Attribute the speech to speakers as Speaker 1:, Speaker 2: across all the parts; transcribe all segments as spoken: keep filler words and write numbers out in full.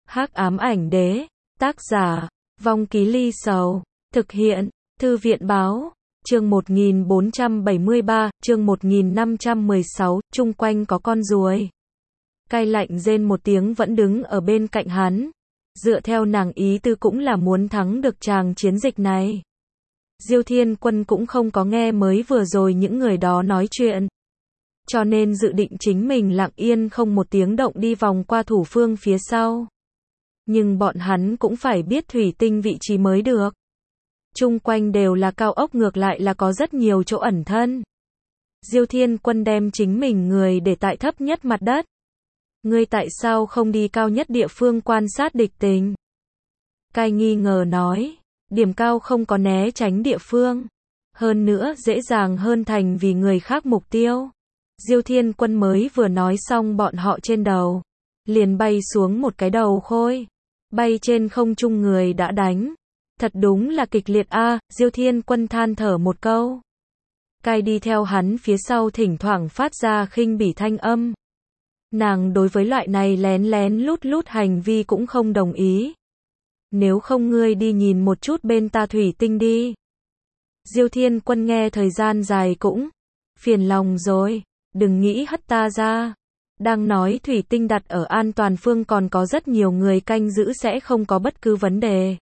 Speaker 1: Hắc ám ảnh đế, tác giả, Vong Ký Ly Sầu, thực hiện, Thư viện báo, chương một nghìn bốn trăm bảy mươi ba, chương một nghìn năm trăm mười sáu, chung quanh có con ruồi. Cai lạnh rên một tiếng vẫn đứng ở bên cạnh hắn. Dựa theo nàng ý tư cũng là muốn thắng được tràng chiến dịch này. Diêu Thiên Quân cũng không có nghe mới vừa rồi những người đó nói chuyện. Cho nên dự định chính mình lặng yên không một tiếng động đi vòng qua thủ phương phía sau. Nhưng bọn hắn cũng phải biết thủy tinh vị trí mới được. Chung quanh đều là cao ốc, ngược lại là có rất nhiều chỗ ẩn thân. Diêu Thiên Quân đem chính mình người để tại thấp nhất mặt đất. Ngươi tại sao không đi cao nhất địa phương quan sát địch tình? Cai nghi ngờ nói, điểm cao không có né tránh địa phương. Hơn nữa dễ dàng hơn thành vì người khác mục tiêu. Diêu Thiên Quân mới vừa nói xong, bọn họ trên đầu liền bay xuống một cái đầu khôi. Bay trên không trung người đã đánh. Thật đúng là kịch liệt a, à, Diêu Thiên Quân than thở một câu. Cai đi theo hắn phía sau thỉnh thoảng phát ra khinh bỉ thanh âm. Nàng đối với loại này lén lén lút lút hành vi cũng không đồng ý. Nếu không ngươi đi nhìn một chút bên ta thủy tinh đi. Diêu Thiên Quân nghe thời gian dài cũng phiền lòng rồi, đừng nghĩ hất ta ra. Đang nói thủy tinh đặt ở an toàn phương còn có rất nhiều người canh giữ sẽ không có bất cứ vấn đề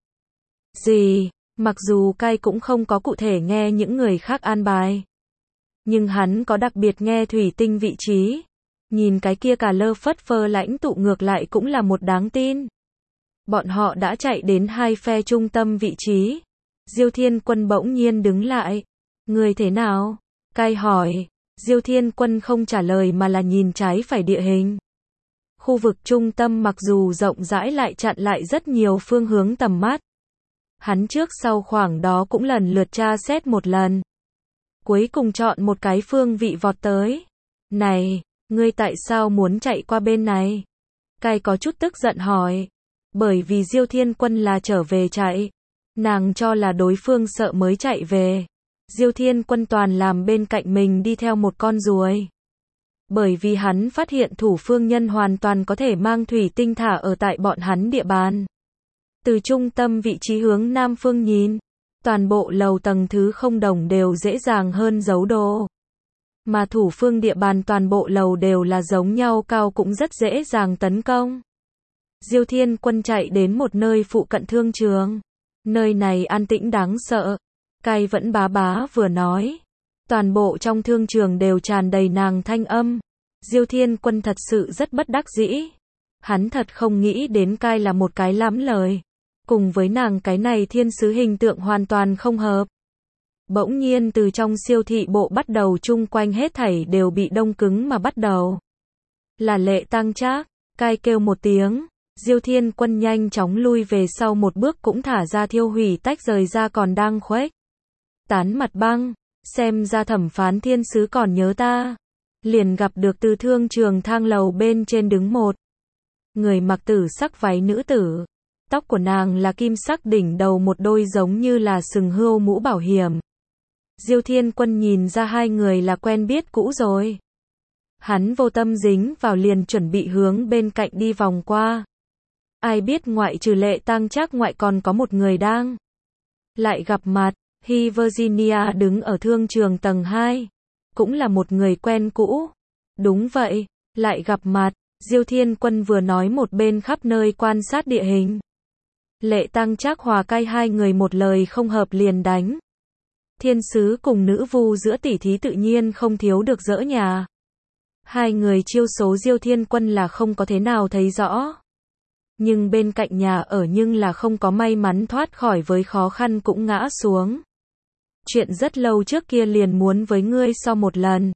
Speaker 1: gì. Mặc dù Cai cũng không có cụ thể nghe những người khác an bài, nhưng hắn có đặc biệt nghe thủy tinh vị trí. Nhìn cái kia cả lơ phất phơ lãnh tụ ngược lại cũng là một đáng tin. Bọn họ đã chạy đến hai phe trung tâm vị trí. Diêu Thiên Quân bỗng nhiên đứng lại. Người thế nào? Cai hỏi. Diêu Thiên Quân không trả lời mà là nhìn trái phải địa hình. Khu vực trung tâm mặc dù rộng rãi lại chặn lại rất nhiều phương hướng tầm mắt. Hắn trước sau khoảng đó cũng lần lượt tra xét một lần. Cuối cùng chọn một cái phương vị vọt tới. Này, ngươi tại sao muốn chạy qua bên này? Cai có chút tức giận hỏi. Bởi vì Diêu Thiên Quân là trở về chạy. Nàng cho là đối phương sợ mới chạy về. Diêu Thiên Quân toàn làm bên cạnh mình đi theo một con ruồi. Bởi vì hắn phát hiện thủ phương nhân hoàn toàn có thể mang thủy tinh thả ở tại bọn hắn địa bàn. Từ trung tâm vị trí hướng nam phương nhìn, toàn bộ lầu tầng thứ không đồng đều dễ dàng hơn giấu đồ. Mà thủ phương địa bàn toàn bộ lầu đều là giống nhau cao, cũng rất dễ dàng tấn công. Diêu Thiên Quân chạy đến một nơi phụ cận thương trường. Nơi này an tĩnh đáng sợ. Cai vẫn bá bá vừa nói. Toàn bộ trong thương trường đều tràn đầy nàng thanh âm. Diêu Thiên Quân thật sự rất bất đắc dĩ. Hắn thật không nghĩ đến Cai là một cái lắm lời. Cùng với nàng cái này thiên sứ hình tượng hoàn toàn không hợp. Bỗng nhiên từ trong siêu thị bộ bắt đầu chung quanh hết thảy đều bị đông cứng mà bắt đầu. Là Lệ Tăng Trác. Cai kêu một tiếng. Diêu Thiên Quân nhanh chóng lui về sau một bước, cũng thả ra thiêu hủy tách rời ra còn đang khuếch tán mặt băng. Xem ra thẩm phán thiên sứ còn nhớ ta. Liền gặp được từ thương trường thang lầu bên trên đứng một người mặc tử sắc váy nữ tử. Tóc của nàng là kim sắc, đỉnh đầu một đôi giống như là sừng hươu mũ bảo hiểm. Diêu Thiên Quân nhìn ra hai người là quen biết cũ rồi. Hắn vô tâm dính vào, liền chuẩn bị hướng bên cạnh đi vòng qua. Ai biết ngoại trừ Lệ Tăng Trác ngoại còn có một người đang lại gặp mặt. Hi Virginia đứng ở thương trường tầng hai. Cũng là một người quen cũ. Đúng vậy, lại gặp mặt. Diêu Thiên Quân vừa nói một bên khắp nơi quan sát địa hình. Lệ Tăng Trác hòa Cai hai người một lời không hợp liền đánh. Thiên sứ cùng nữ vu giữa tỉ thí tự nhiên không thiếu được dỡ nhà. Hai người chiêu số Diêu Thiên Quân là không có thế nào thấy rõ. Nhưng bên cạnh nhà ở nhưng là không có may mắn thoát khỏi, với khó khăn cũng ngã xuống. Chuyện rất lâu trước kia liền muốn với ngươi so một lần.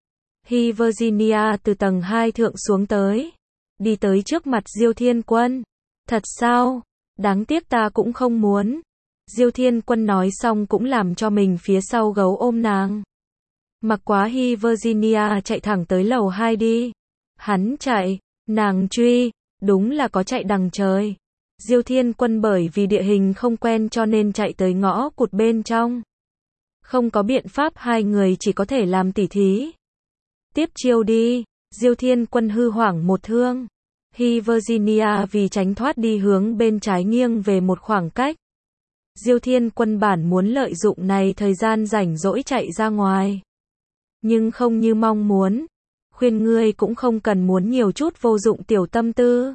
Speaker 1: Hi Virginia từ tầng hai thượng xuống tới. Đi tới trước mặt Diêu Thiên Quân. Thật sao? Đáng tiếc ta cũng không muốn. Diêu Thiên Quân nói xong cũng làm cho mình phía sau gấu ôm nàng. Mặc quá Hi Virginia chạy thẳng tới lầu hai đi. Hắn chạy, nàng truy, đúng là có chạy đằng trời. Diêu Thiên Quân bởi vì địa hình không quen cho nên chạy tới ngõ cụt bên trong. Không có biện pháp, hai người chỉ có thể làm tỉ thí. Tiếp chiêu đi. Diêu Thiên Quân hư hoảng một thương. Hy Virginia vì tránh thoát đi hướng bên trái nghiêng về một khoảng cách. Diêu Thiên Quân bản muốn lợi dụng này thời gian rảnh rỗi chạy ra ngoài. Nhưng không như mong muốn. Khuyên ngươi cũng không cần muốn nhiều chút vô dụng tiểu tâm tư.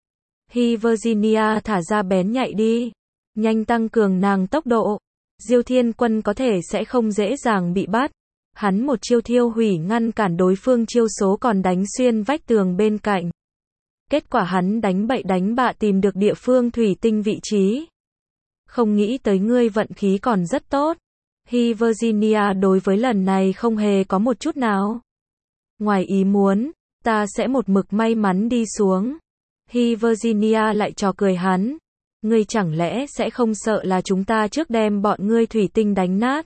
Speaker 1: Hy Virginia thả ra bén nhạy đi. Nhanh tăng cường nàng tốc độ. Diêu Thiên Quân có thể sẽ không dễ dàng bị bắt. Hắn một chiêu thiêu hủy ngăn cản đối phương chiêu số còn đánh xuyên vách tường bên cạnh. Kết quả hắn đánh bậy đánh bạ tìm được địa phương thủy tinh vị trí. Không nghĩ tới ngươi vận khí còn rất tốt. Hy Virginia đối với lần này không hề có một chút nào ngoài ý muốn, ta sẽ một mực may mắn đi xuống. Hy Virginia lại trò cười hắn. Ngươi chẳng lẽ sẽ không sợ là chúng ta trước đem bọn ngươi thủy tinh đánh nát?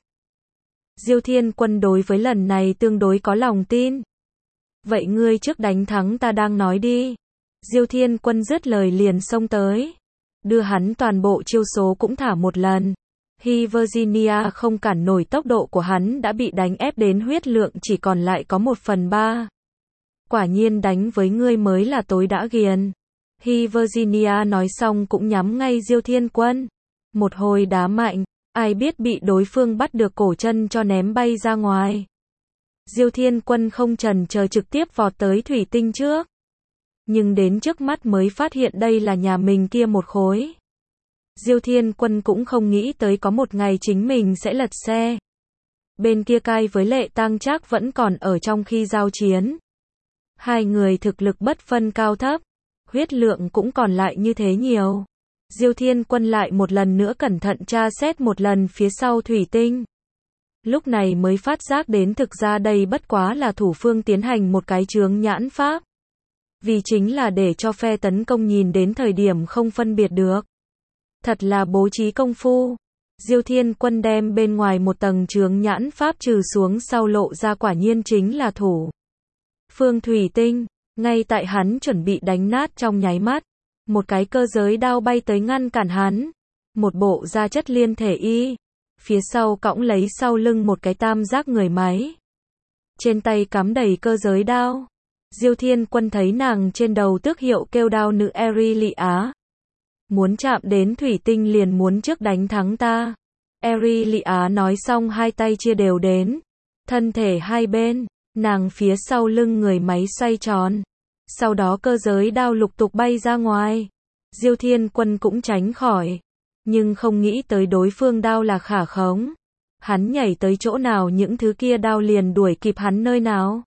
Speaker 1: Diêu Thiên Quân đối với lần này tương đối có lòng tin. Vậy ngươi trước đánh thắng ta đang nói đi. Diêu Thiên Quân dứt lời liền xông tới. Đưa hắn toàn bộ chiêu số cũng thả một lần. Hy Virginia không cản nổi tốc độ của hắn đã bị đánh ép đến huyết lượng chỉ còn lại có một phần ba. Quả nhiên đánh với ngươi mới là tối đã ghiền. Hy Virginia nói xong cũng nhắm ngay Diêu Thiên Quân. Một hồi đá mạnh, ai biết bị đối phương bắt được cổ chân cho ném bay ra ngoài. Diêu Thiên Quân không chần chờ trực tiếp vọt tới thủy tinh trước. Nhưng đến trước mắt mới phát hiện đây là nhà mình kia một khối. Diêu Thiên Quân cũng không nghĩ tới có một ngày chính mình sẽ lật xe. Bên kia Cai với Lệ Tăng Trác vẫn còn ở trong khi giao chiến. Hai người thực lực bất phân cao thấp. Huyết lượng cũng còn lại như thế nhiều. Diêu Thiên Quân lại một lần nữa cẩn thận tra xét một lần phía sau thủy tinh. Lúc này mới phát giác đến thực ra đây bất quá là thủ phương tiến hành một cái chướng nhãn pháp. Vì chính là để cho phe tấn công nhìn đến thời điểm không phân biệt được. Thật là bố trí công phu. Diêu Thiên Quân đem bên ngoài một tầng chướng nhãn pháp trừ xuống sau lộ ra quả nhiên chính là thủ phương thủy tinh. Ngay tại hắn chuẩn bị đánh nát trong nháy mắt, một cái cơ giới đao bay tới ngăn cản hắn. Một bộ da chất liên thể y, phía sau cõng lấy sau lưng một cái tam giác người máy. Trên tay cắm đầy cơ giới đao. Diêu Thiên Quân thấy nàng trên đầu tước hiệu kêu đao nữ Erilia. Muốn chạm đến thủy tinh liền muốn trước đánh thắng ta. Erilia nói xong hai tay chia đều đến. Thân thể hai bên, nàng phía sau lưng người máy xoay tròn. Sau đó cơ giới đao lục tục bay ra ngoài. Diêu Thiên Quân cũng tránh khỏi. Nhưng không nghĩ tới đối phương đao là khả khống. Hắn nhảy tới chỗ nào những thứ kia đao liền đuổi kịp hắn nơi nào.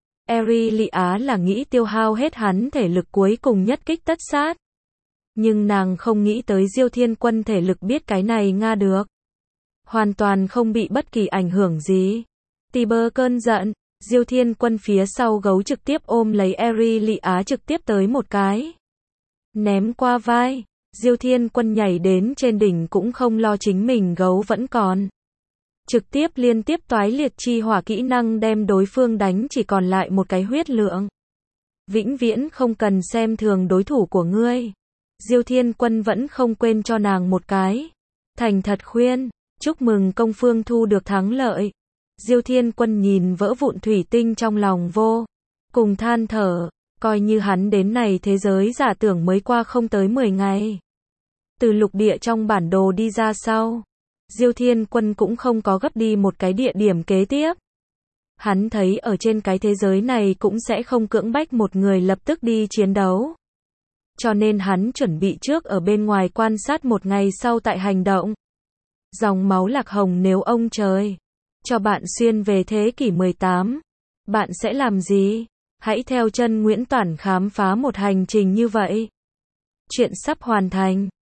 Speaker 1: Erilia là nghĩ tiêu hao hết hắn thể lực cuối cùng nhất kích tất sát. Nhưng nàng không nghĩ tới Diêu Thiên Quân thể lực biết cái này nga được. Hoàn toàn không bị bất kỳ ảnh hưởng gì. Tiber cơn giận. Diêu Thiên Quân phía sau gấu trực tiếp ôm lấy Erilia trực tiếp tới một cái. Ném qua vai. Diêu Thiên Quân nhảy đến trên đỉnh cũng không lo chính mình gấu vẫn còn. Trực tiếp liên tiếp toái liệt chi hỏa kỹ năng đem đối phương đánh chỉ còn lại một cái huyết lượng. Vĩnh viễn không cần xem thường đối thủ của ngươi. Diêu Thiên Quân vẫn không quên cho nàng một cái. Thành thật khuyên. Chúc mừng công phương thu được thắng lợi. Diêu Thiên Quân nhìn vỡ vụn thủy tinh trong lòng vô cùng than thở. Coi như hắn đến này thế giới giả tưởng mới qua không tới mười ngày. Từ lục địa trong bản đồ đi ra sau. Diêu Thiên Quân cũng không có gấp đi một cái địa điểm kế tiếp. Hắn thấy ở trên cái thế giới này cũng sẽ không cưỡng bách một người lập tức đi chiến đấu. Cho nên hắn chuẩn bị trước ở bên ngoài quan sát một ngày sau tại hành động. Dòng máu lạc hồng nếu ông trời cho bạn xuyên về thế kỷ mười tám, bạn sẽ làm gì? Hãy theo chân Nguyễn Toản khám phá một hành trình như vậy. Chuyện sắp hoàn thành.